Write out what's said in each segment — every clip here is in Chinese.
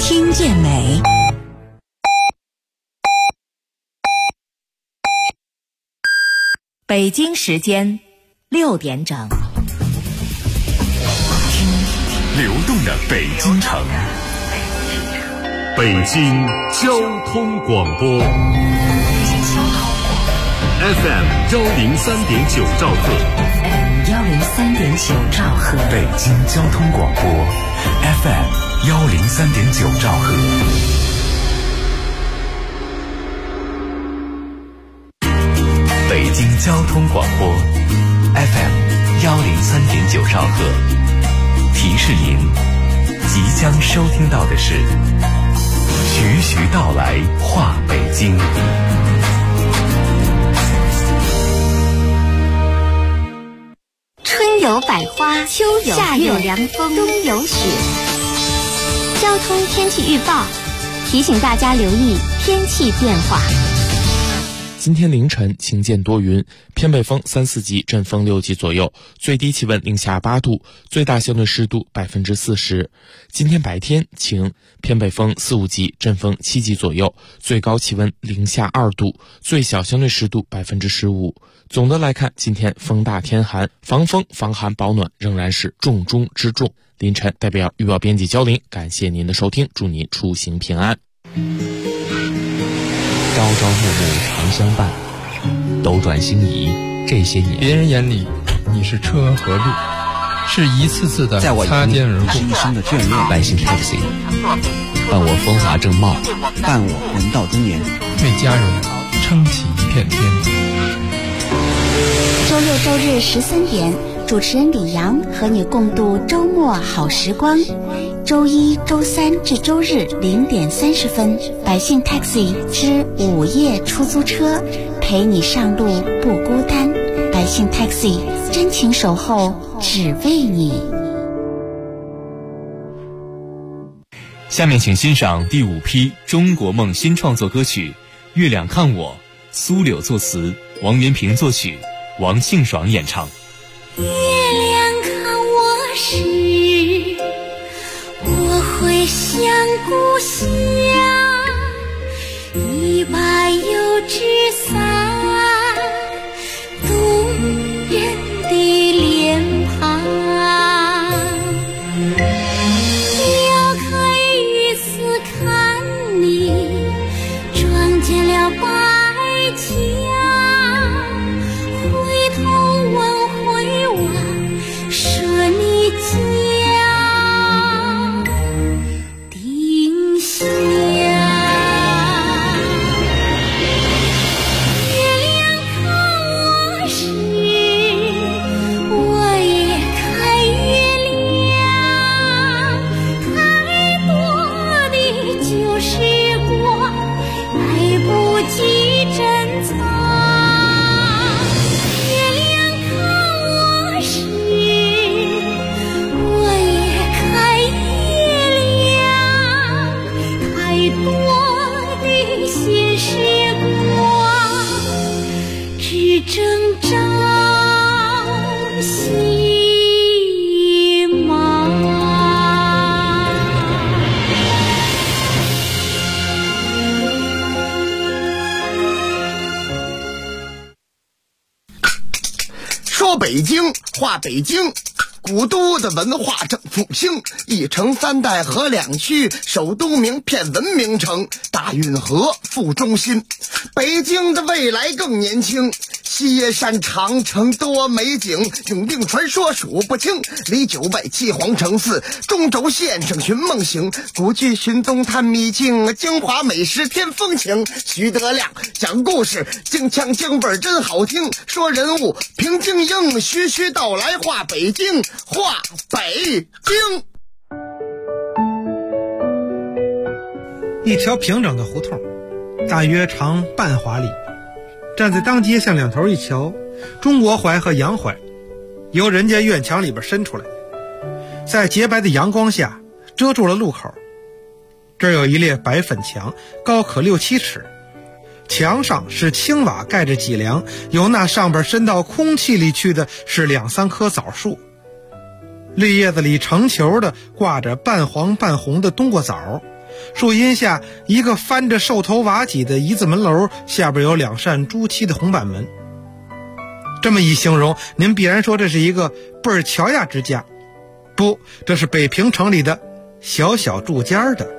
听见美。北京时间6点整， 流动的北京城，北京交通广播 FM 103.9兆赫 103.9兆赫， 北京交通广播 FM 103.9兆赫。北京交通广播 FM 103.9兆赫，提示您即将收听到的是徐徐道来话北京。 春有百花，秋有夏有凉风，冬有雪。交通天气预报提醒大家留意天气变化。 今天凌晨晴间多云，偏北风3、4级，阵风6级左右，最低气温零下8度，最大相对湿度40%。今天白天晴，偏北风4、5级，阵风7级左右，最高气温零下2度，最小相对湿度15%。总的来看，今天风大天寒，防风防寒保暖仍然是重中之重。凌晨代表预报编辑焦林，感谢您的收听，祝您出行平安。 朝朝暮暮常相伴，斗转星移这些年， 别人眼里你是车和路，是一次次的擦肩而过。 深深的眷恋。百姓 taxi 伴我风华正茂，伴我人到中年， 为家人撑起一片天。 周六周日13点，主持人李阳和你共度周末好时光。周一、周三至周日0点30分，百姓 taxi 之午夜出租车，陪你上路不孤单。百姓 taxi 真情守候，只为你。 下面请欣赏第5批中国梦新创作歌曲《月亮看我》，苏柳作词，王元平作曲，王庆爽演唱。 月亮看我时，我会想故乡，一把油纸伞，动人的脸庞。撩开雨丝看你，撞见了白墙，回头问回望，说你家丁香。 说北京话北京，古都的文化正复兴，一城三代河两区，首都名片文明城，大运河副中心。北京的未来更年轻，西耶山长城多美景，永定传说数不清，离900七皇城寺，中轴线上寻梦行，古剧寻踪探秘境，京华美食添风情。徐德亮讲故事，京腔京味真好听，说人物平京英，徐徐道来话北京，话北京。 一条平整的胡同，大约长半华里，站在当街向两头一瞧，中国槐和洋槐由人家院墙里边伸出来，在洁白的阳光下遮住了路口。这儿有一列白粉墙，高可6、7尺，墙上是青瓦盖着脊梁，由那上边伸到空气里去的是2、3棵枣树，绿叶子里成球的挂着半黄半红的冬瓜枣， 树荫下一个翻着兽头瓦脊的一字门楼，下边有2扇朱漆的红板门。这么一形容，您必然说这是一个倍儿乔雅之家。不，这是北平城里的小小住家的。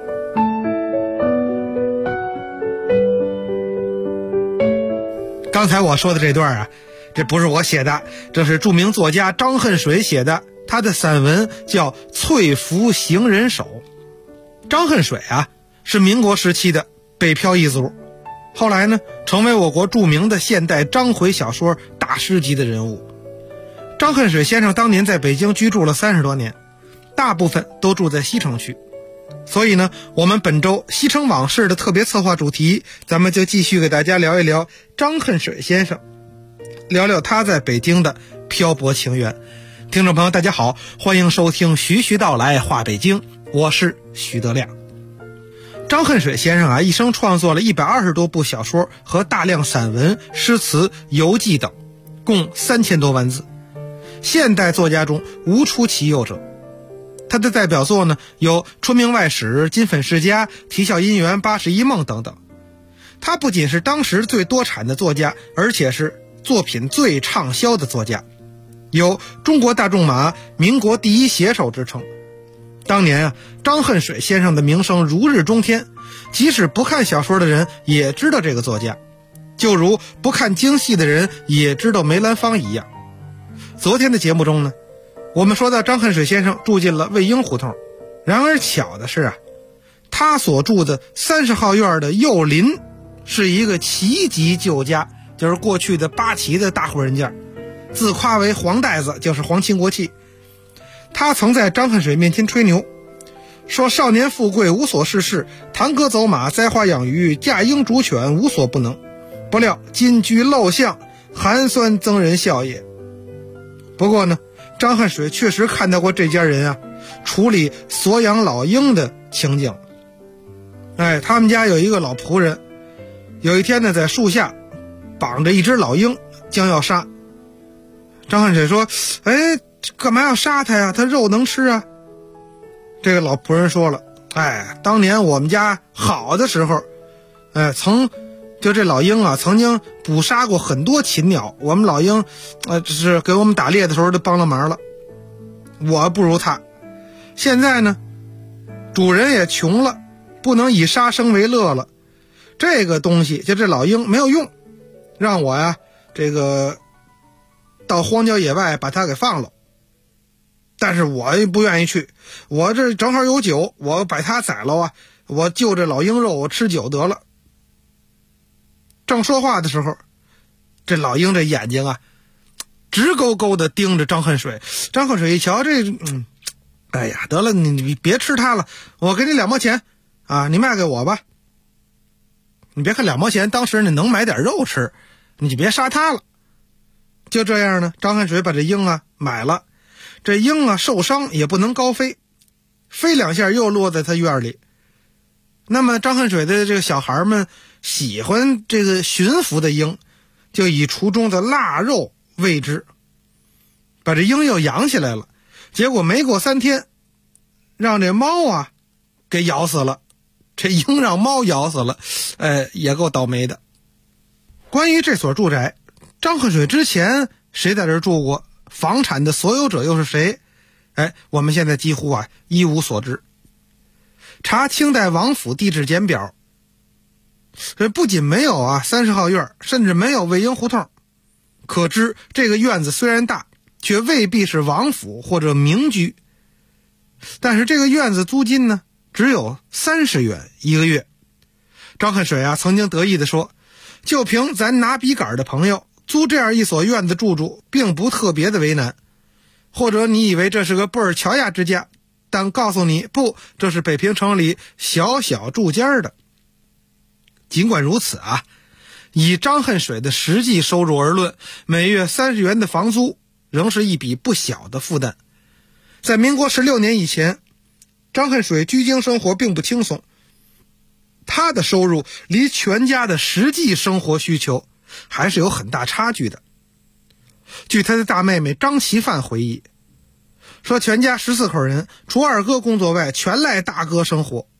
刚才我说的这段啊，这不是我写的，这是著名作家张恨水写的，他的散文叫《翠拂行人手》。张恨水啊，是民国时期的北漂一族，后来呢，成为我国著名的现代章回小说大师级的人物。张恨水先生当年在北京居住了30多年，大部分都住在西城区。所以呢，我们本周西城往事的特别策划主题，咱们就继续给大家聊一聊张恨水先生，聊聊他在北京的漂泊情缘。听众朋友大家好，欢迎收听徐徐道来话北京，我是徐德亮。张恨水先生啊，一生创作了120多部小说和大量散文、诗词、游记等，共3000多万字，现代作家中无出其右者。他的代表作呢有《春明外史》《金粉世家》《啼笑姻缘》《81梦》等等。他不仅是当时最多产的作家，而且是作品最畅销的作家，有中国大仲马、民国第一写手之称。当年啊，张恨水先生的名声如日中天，即使不看小说的人也知道这个作家，就如不看京戏的人也知道梅兰芳一样。昨天的节目中呢，我们说到张恨水先生住进了魏婴胡同，然而巧的是啊，他所住的30号院的右邻是一个旗籍旧家，就是过去的八旗的大户人家，自夸为黄袋子，就是皇亲国戚。他曾在张恨水面前吹牛，说少年富贵无所事事，弹歌走马，栽花养鱼，驾鹰逐犬，无所不能。不料今居陋巷，寒酸增人笑也。不过呢，张恨水确实看到过这家人啊处理索养老鹰的情景。他们家有一个老仆人，有一天呢，在树下绑着一只老鹰，将要杀。张恨水说：干嘛要杀他呀？他肉能吃啊。这个老仆人说了：当年我们家好的时候，就这老鹰啊，曾经捕杀过很多禽鸟，我们老鹰是给我们打猎的时候都帮了忙了。我不如他。现在呢，主人也穷了，不能以杀生为乐了，这个东西就这老鹰没有用，让我呀这个到荒郊野外把它给放了。但是我也不愿意去，我这正好有酒，我把它宰了啊，我就这老鹰肉我吃酒得了。正说话的时候，这老鹰这眼睛啊直勾勾的盯着张恨水。张恨水一瞧这得了，你别吃它了，我给你2毛钱啊，你卖给我吧。你别看2毛钱当时你能买点肉吃，你就别杀它了。就这样呢，张恨水把这鹰啊买了。这鹰啊受伤也不能高飞，飞2下又落在他院里。那么张恨水的这个小孩们喜欢这个驯服的鹰，就以厨中的腊肉喂之，把这鹰又养起来了。结果没过3天，让这猫啊给咬死了。这鹰让猫咬死了，也够倒霉的。关于这所住宅，张恨水之前谁在这儿住过，房产的所有者又是谁，我们现在几乎一无所知。查清代王府地质简表，不仅没有30号院，甚至没有魏婴胡同，可知这个院子虽然大，却未必是王府或者民居。但是这个院子租金呢只有30元一个月。张恨水曾经得意地说，就凭咱拿笔杆的朋友租这样一所院子住并不特别的为难。或者你以为这是个倍儿乔雅之家，但告诉你不，这是北平城里小小住家的。尽管如此以张恨水的实际收入而论，每月30元的房租仍是一笔不小的负担。在民国16年以前，张恨水居京生活并不轻松，他的收入离全家的实际生活需求还是有很大差距的。据他的大妹妹张其范回忆说，全家14口人，除二哥工作外，全赖大哥生活。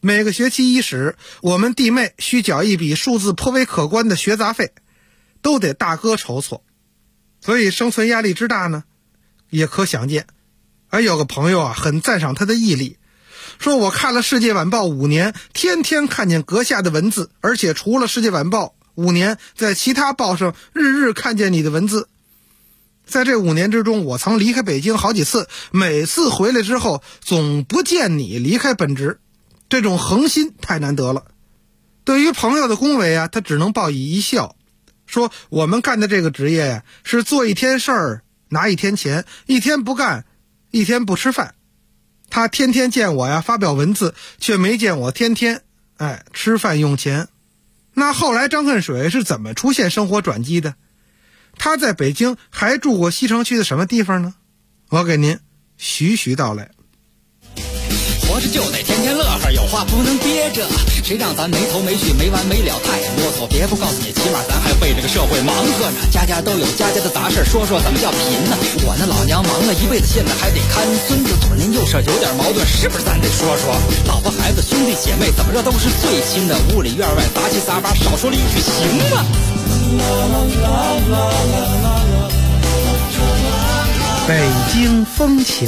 每个学期伊始，我们弟妹需缴一笔数字颇为可观的学杂费，都得大哥筹措，所以生存压力之大呢，也可想见。而有个朋友很赞赏他的毅力，说我看了《世界晚报》5年，天天看见阁下的文字，而且除了《世界晚报》5年，在其他报上日日看见你的文字。在这5年之中，我曾离开北京好几次，每次回来之后总不见你离开本职，这种恒心太难得了。对于朋友的恭维他只能报以一笑，说我们干的这个职业是做一天事儿拿一天钱，一天不干一天不吃饭。他天天见我发表文字，却没见我天天吃饭用钱。那后来张恨水是怎么出现生活转机的？他在北京还住过西城区的什么地方呢？我给您徐徐道来。 活着就得天天乐呵，有话不能憋着，谁让咱没头没绪没完没了太啰嗦。别不告诉你，起码咱还为这个社会忙活呢。家家都有家家的杂事，说说怎么叫贫呢？我那老娘忙了一辈子，现在还得看孙子，左邻右舍有点矛盾，是不是咱得说说？老婆孩子兄弟姐妹怎么着都是最亲的，屋里院外杂七杂八，少说了一句行吗？ 北京风情。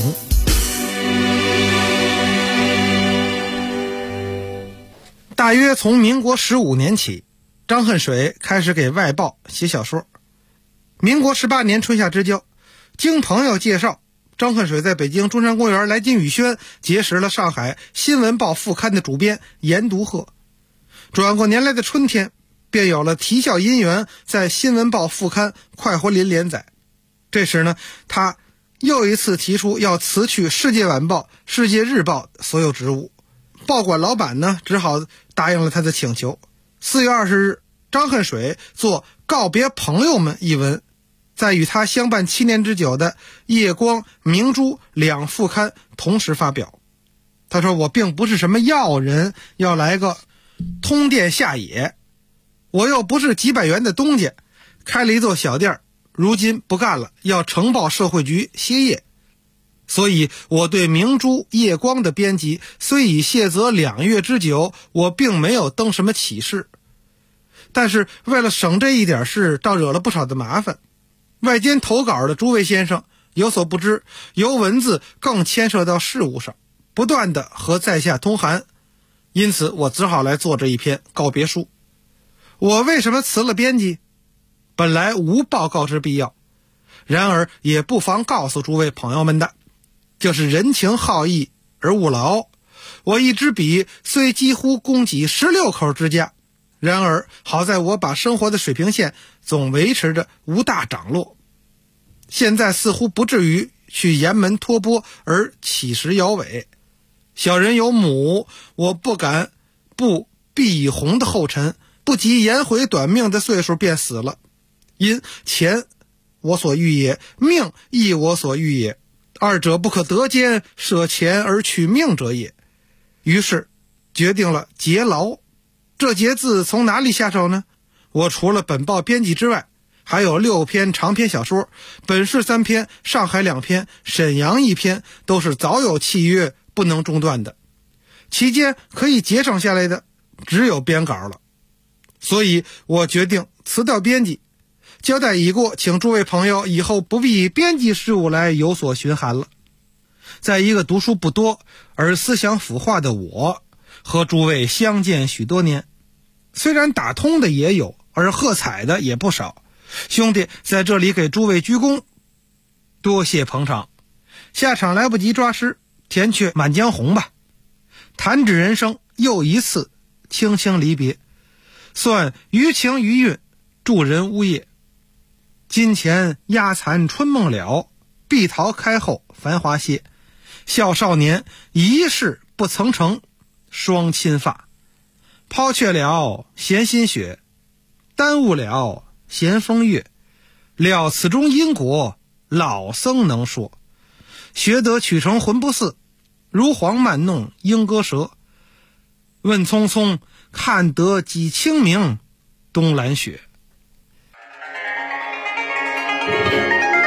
大约从民国15年起，张恨水开始给外报写小说。民国18年春夏之交，经朋友介绍，张恨水在北京中山公园来金宇轩结识了上海新闻报副刊的主编严独鹤。转过年来的春天，便有了啼笑姻缘在新闻报副刊快活林连载。这时呢，他又一次提出要辞去世界晚报、世界日报所有职务。报馆老板呢，只好答应了他的请求。4月20日，张恨水做《告别朋友们》一文，在与他相伴7年之久的夜光、明珠2副刊同时发表。他说，我并不是什么要人，要来个通电下野，我又不是几百元的东家，开了一座小店，如今不干了，要呈报社会局歇业。所以我对明珠、夜光的编辑虽已卸责2月之久，我并没有登什么启事。但是为了省这一点事，倒惹了不少的麻烦。外间投稿的诸位先生有所不知，由文字更牵涉到事务上，不断的和在下通函，因此我只好来做这一篇告别书。我为什么辞了编辑？本来无报告之必要，然而也不妨告诉诸位朋友们的，就是人情好义而务劳。我一支笔虽几乎供给16口之家，然而好在我把生活的水平线总维持着无大涨落。现在似乎不至于去沿门托钵而乞食摇尾。小人有母，我不敢步毕以红的后尘，不及颜回短命的岁数便死了。因钱我所欲也，命亦我所欲也，二者不可得兼，舍钱而取命者也。于是决定了节劳。这节字从哪里下手呢？我除了本报编辑之外，还有6篇长篇小说，本市3篇，上海2篇，沈阳1篇，都是早有契约不能中断的。期间可以节省下来的只有编稿了。所以我决定辞掉编辑。交代已过，请诸位朋友以后不必以编辑事务来有所询函了。在一个读书不多而思想腐化的我，和诸位相见许多年，虽然打通的也有，而喝彩的也不少。兄弟在这里给诸位鞠躬，多谢捧场。下场来不及抓诗，填却《满江红》吧。弹指人生，又一次轻轻离别，算余情余韵，助人呜咽。金钱压残春梦了，碧桃开后繁华谢。笑少年一事不曾成，双亲发。抛却了闲心血，耽误了闲风月。料此中因果，老僧能说。学得曲成魂不似，如簧慢弄莺歌舌。问匆匆，看得几清明，冬兰雪。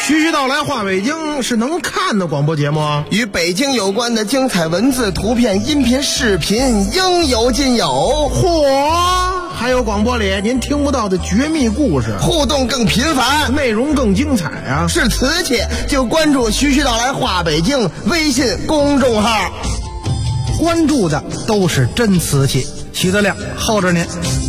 徐徐道来话北京是能看的广播节目啊， 与北京有关的精彩文字、图片、音频、视频应有尽有。 嚯！还有广播里您听不到的绝密故事， 互动更频繁， 内容更精彩啊！ 是瓷器就关注徐徐道来话北京微信公众号， 关注的都是真瓷器。徐德亮候着您。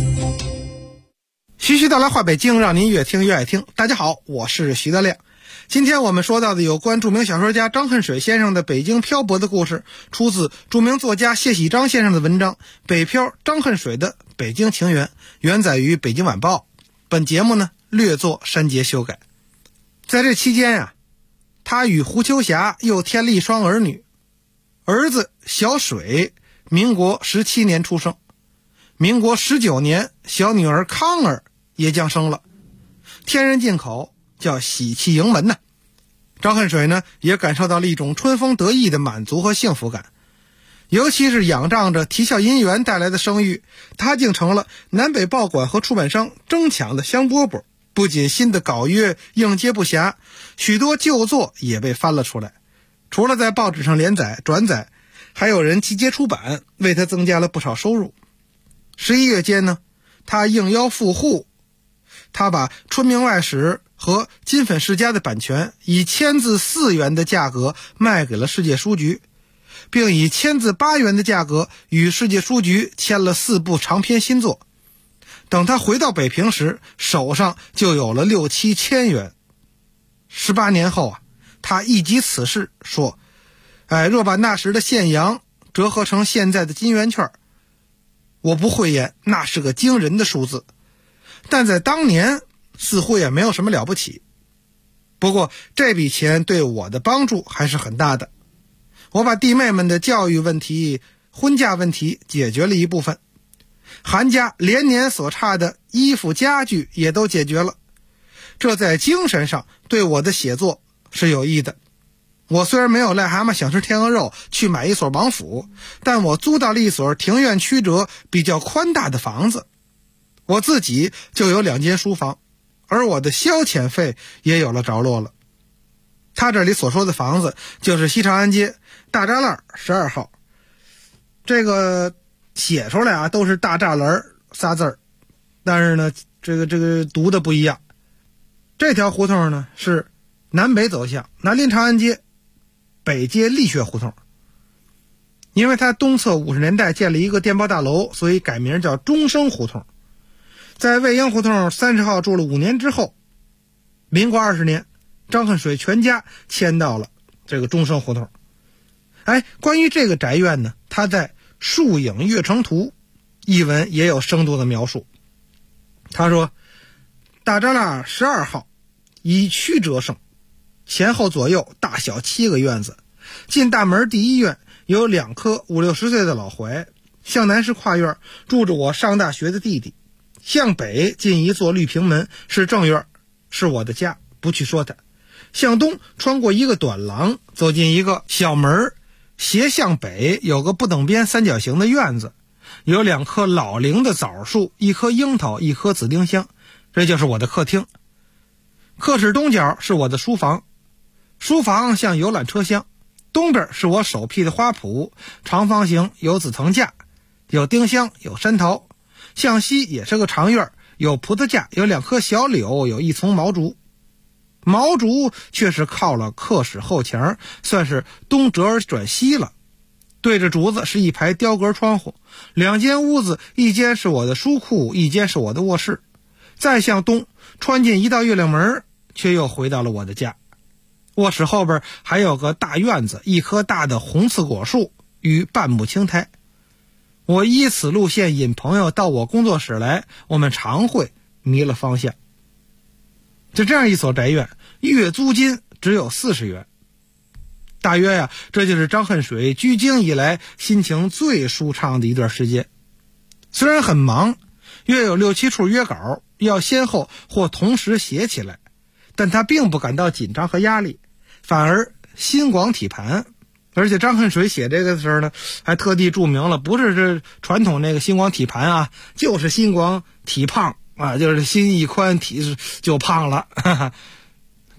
徐徐道来话北京，让您越听越爱听。大家好，我是徐德亮。今天我们说到的有关著名小说家张恨水先生的北京漂泊的故事，出自著名作家谢喜章先生的文章《北漂张恨水的北京情缘》，原载于北京晚报。本节目呢略作删节修改。在这期间啊，他与胡秋霞又添了一双儿女，儿子小水民国17年出生，民国19年小女儿康儿也降生了，天人进口，叫喜气盈门呐。张恨水呢也感受到了一种春风得意的满足和幸福感，尤其是仰仗着啼笑姻缘带来的声誉，他竟成了南北报馆和出版商争抢的香饽饽。不仅新的稿约应接不暇，许多旧作也被翻了出来，除了在报纸上连载转载，还有人集结出版，为他增加了不少收入。11月间呢，他应邀赴沪，他把《春明外史》和《金粉世家》的版权以签字4元的价格卖给了世界书局，并以签字8元的价格与世界书局签了4部长篇新作。等他回到北平时，手上就有了6、7千元。18年后啊，他一及此事说：若把那时的现洋折合成现在的金圆券，我不讳言，那是个惊人的数字。但在当年似乎也没有什么了不起。不过这笔钱对我的帮助还是很大的，我把弟妹们的教育问题、婚嫁问题解决了一部分，韩家连年所差的衣服家具也都解决了，这在精神上对我的写作是有益的。我虽然没有癞蛤蟆想吃天鹅肉去买一所王府，但我租到了一所庭院曲折比较宽大的房子，我自己就有2间书房，而我的消遣费也有了着落了。他这里所说的房子就是西长安街大栅栏12号，这个写出来啊都是大栅栏仨字儿，但是呢这个读的不一样。这条胡同呢是南北走向，南临长安街，北接立穴胡同。因为他东侧50年代建了一个电报大楼，所以改名叫中生胡同。在魏婴胡同30号住了5年之后，民国20年，张恨水全家迁到了这个中生胡同。关于这个宅院呢，他在《树影月城图》一文也有生动的描述。他说，大栅栏12号以曲折胜，前后左右大小7个院子，进大门第一院有2棵50、60岁的老槐，向南是跨院，住着我上大学的弟弟。向北进一座绿平门，是正院，是我的家，不去说它。向东穿过一个短廊，走进一个小门，斜向北有个不等边三角形的院子，有2棵老龄的枣树，一棵樱桃，一棵紫丁香，这就是我的客厅。客室东角是我的书房，书房像游览车厢，东边是我首辟的花圃，长方形，有紫藤架，有丁香，有山桃。向西也是个长院，有葡萄架，有2棵小柳，有一丛毛竹。毛竹却是靠了客室后墙，算是东折而转西了。对着竹子是一排雕格窗户，2间屋子，一间是我的书库，一间是我的卧室。再向东穿进一道月亮门，却又回到了我的家。卧室后边还有个大院子，一棵大的红刺果树与半亩青苔。我依此路线引朋友到我工作室来，我们常会迷了方向。就这样一所宅院，月租金只有40元。大约这就是张恨水居京以来心情最舒畅的一段时间。虽然很忙，约有6、7处约稿要先后或同时写起来，但他并不感到紧张和压力，反而心广体盘。而且张恨水写这个的时候呢，还特地注明了，不是这传统那个心广体盘啊，就是心广体胖啊，就是心一宽体就胖了。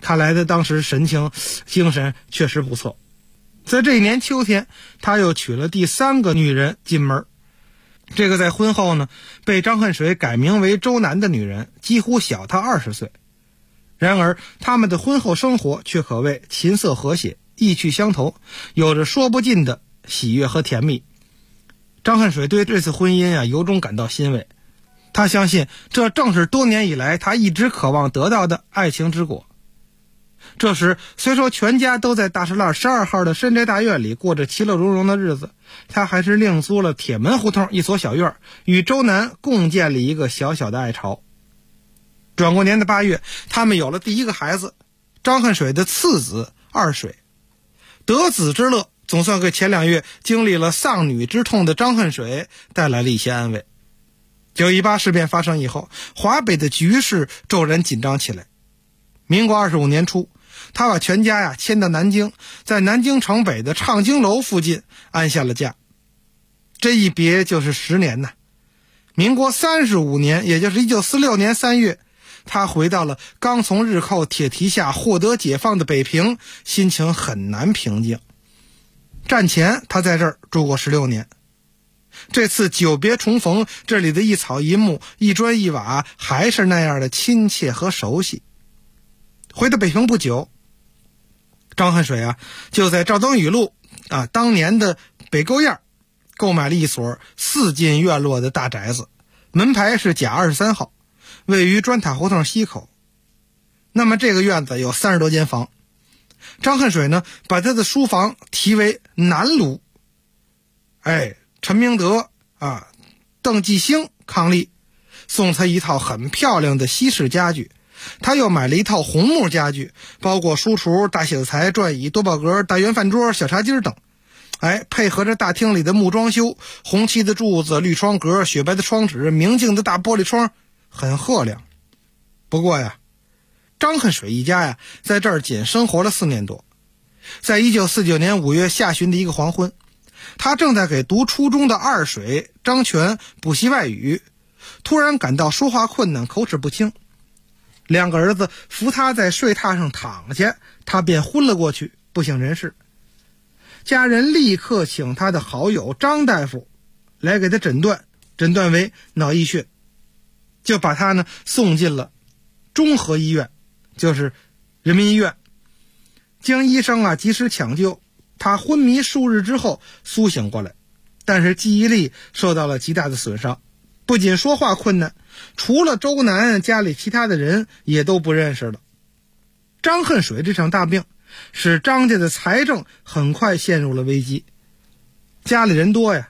看来的当时神情精神确实不错。在这一年秋天，他又娶了第3个女人进门。这个在婚后呢被张恨水改名为周南的女人几乎小他20岁，然而他们的婚后生活却可谓琴瑟和谐，意趣相投，有着说不尽的喜悦和甜蜜。张恨水对这次婚姻由衷感到欣慰，他相信这正是多年以来他一直渴望得到的爱情之果。这时虽说全家都在大石栏12号的深宅大院里过着其乐融融的日子，他还是另租了铁门胡同一所小院，与周南共建立一个小小的爱巢。转过年的8月，他们有了第1个孩子，张恨水的次子二水。得子之乐总算给前2月经历了丧女之痛的张恨水带来了一些安慰。918事变发生以后，华北的局势骤然紧张起来。民国25年初，他把全家迁到南京，在南京城北的畅经楼附近安下了家。这一别就是10年呐。民国35年，也就是1946年3月，他回到了刚从日寇铁蹄下获得解放的北平，心情很难平静。战前他在这儿住过16年，这次久别重逢，这里的一草一木一砖一瓦还是那样的亲切和熟悉。回到北平不久，张恨水就在赵登禹路当年的北沟沿购买了一所4进院落的大宅子，门牌是甲23号，位于砖塔胡同西口。那么这个院子有30多间房，张恨水呢把他的书房题为南庐。陈明德邓继兴伉俪送他一套很漂亮的西式家具，他又买了一套红木家具，包括书橱、大写字台、转椅、多宝格、大圆饭桌、小茶几等。配合着大厅里的木装修，红漆的柱子、绿窗格、雪白的窗纸、明净的大玻璃窗，很赫亮。不过张恨水一家在这儿仅生活了4年多。在1949年5月下旬的一个黄昏，他正在给读初中的二水张全补习外语，突然感到说话困难，口齿不清。2个儿子扶他在睡榻上躺下，他便昏了过去，不省人事。家人立刻请他的好友张大夫来给他诊断，诊断为脑溢血，就把他送进了中和医院，就是人民医院。经医生及时抢救，他昏迷数日之后苏醒过来，但是记忆力受到了极大的损伤，不仅说话困难，除了周南，家里其他的人也都不认识了。张恨水这场大病使张家的财政很快陷入了危机。家里人多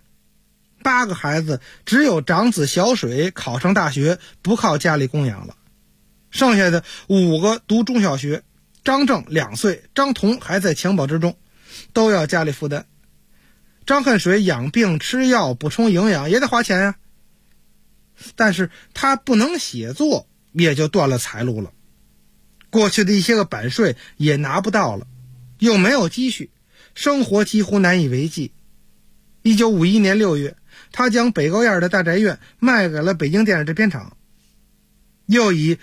8个孩子，只有长子小水考上大学，不靠家里供养了。剩下的5个读中小学，张正2岁，张彤还在襁褓之中，都要家里负担。张恨水养病吃药补充营养也得花钱但是他不能写作，也就断了财路了。过去的一些个版税也拿不到了，又没有积蓄，生活几乎难以为继。1951年6月，他将北沟沿的大宅院卖给了北京电视制片厂，又以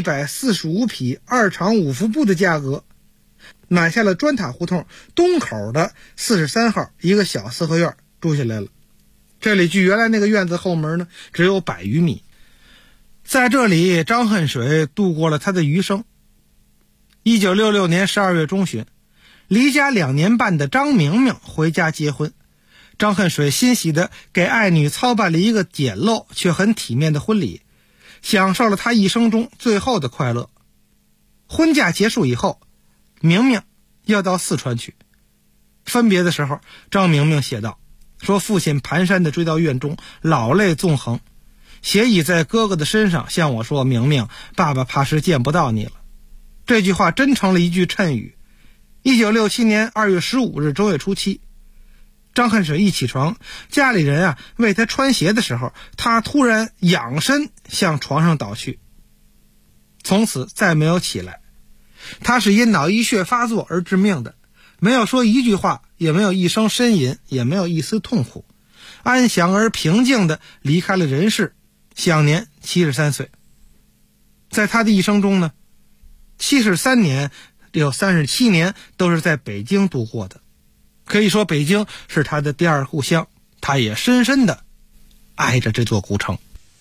145匹2场5伏部的价格买下了砖塔胡同东口的43号一个小4合院，住下来了。这里距原来那个院子后门只有100余米。在这里，张恨水度过了他的余生。1966年12月中旬，离家2年半的张明明回家结婚。张恨水欣喜地给爱女操办了一个简陋却很体面的婚礼，享受了他一生中最后的快乐。婚嫁结束以后，明明要到四川去。分别的时候，张明明写道，说父亲蹒跚地追到院中，老泪纵横，斜倚在哥哥的身上向我说，明明，爸爸怕是见不到你了。这句话真成了一句谶语。1967年2月15日正月初7，张恨水一起床，家里人为他穿鞋的时候，他突然仰身向床上倒去，从此再没有起来。他是因脑溢血发作而致命的，没有说一句话，也没有一声呻吟，也没有一丝痛苦，安详而平静地离开了人世，享年73岁。在他的一生中 73年有37年都是在北京度过的，可以说北京是他的第二故乡，他也深深的爱着这座古城。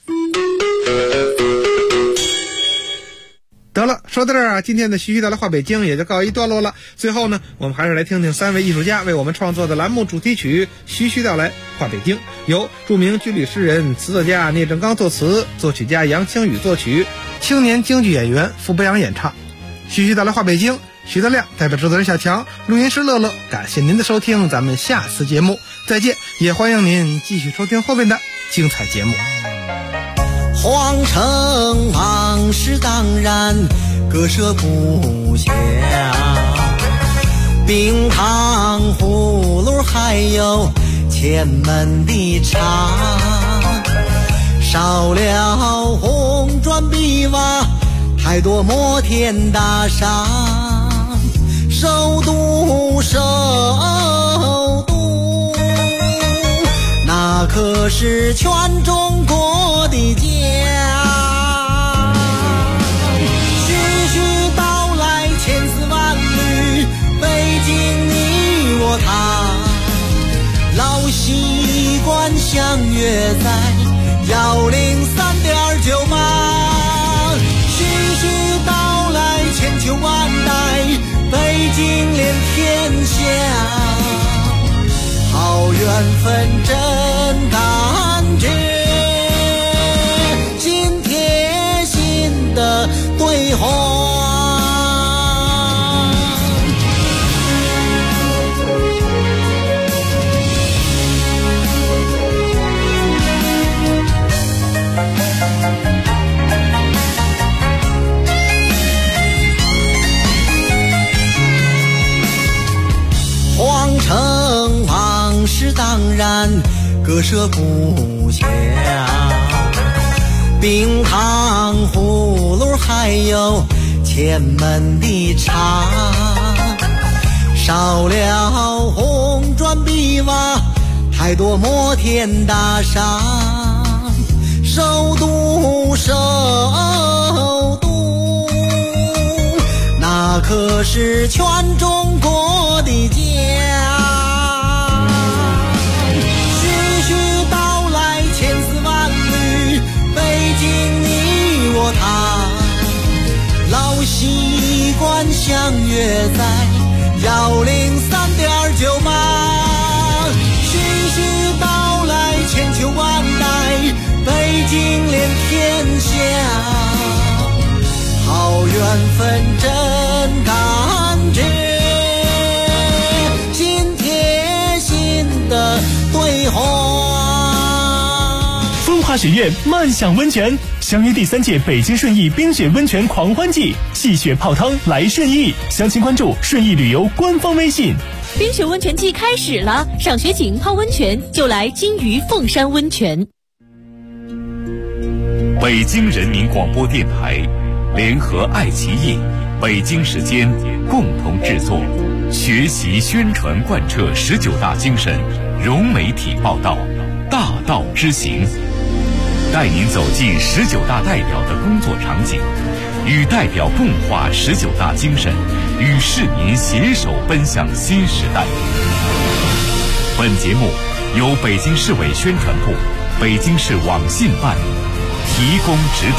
得了，说到这儿啊，今天的徐徐道来话北京也就告一段落了。最后呢，我们还是来听听3位艺术家为我们创作的栏目主题曲《徐徐道来话北京》，由著名军旅诗人、词作家聂正刚作词，作曲家杨清宇作曲，青年京剧演员傅北阳演唱。徐徐道来话北京，徐德亮代表制作人小强，录音师乐乐，感谢您的收听，咱们下次节目再见，也欢迎您继续收听后面的精彩节目。 皇城往事当然，割舍不下，冰糖葫芦还有前门的茶，少了红砖碧瓦，太多摩天大厦，首都首都，那可是全中国的家。徐徐道来千丝万缕，北京你我他，老习惯相约在103.9码。徐徐道来千秋万代，北京连天下，好缘分真感觉，心贴心的对话。皇城往事当然割舍不下，冰糖葫芦还有前门的茶，少了红砖碧瓦，太多摩天大厦，首都首都，那可是全中国的家。徐徐道来千丝万缕，北京你我他，老习惯相约在103.9码。徐徐道来千秋万代，北京连天下，好缘分真感觉，心贴心的对话。 风华学院漫享温泉，相约第3届北京顺义冰雪温泉狂欢季，戏雪泡汤来顺义，详情关注顺义旅游官方微信。 冰雪温泉季开始了，赏雪景泡温泉就来金鱼凤山温泉。 北京人民广播电台联合爱奇艺、北京时间共同制作，学习宣传贯彻19大精神，融媒体报道，大道之行，带您走进19大代表的工作场景，与代表共话19大精神，与市民携手奔向新时代。本节目由北京市委宣传部、北京市网信办提供指导。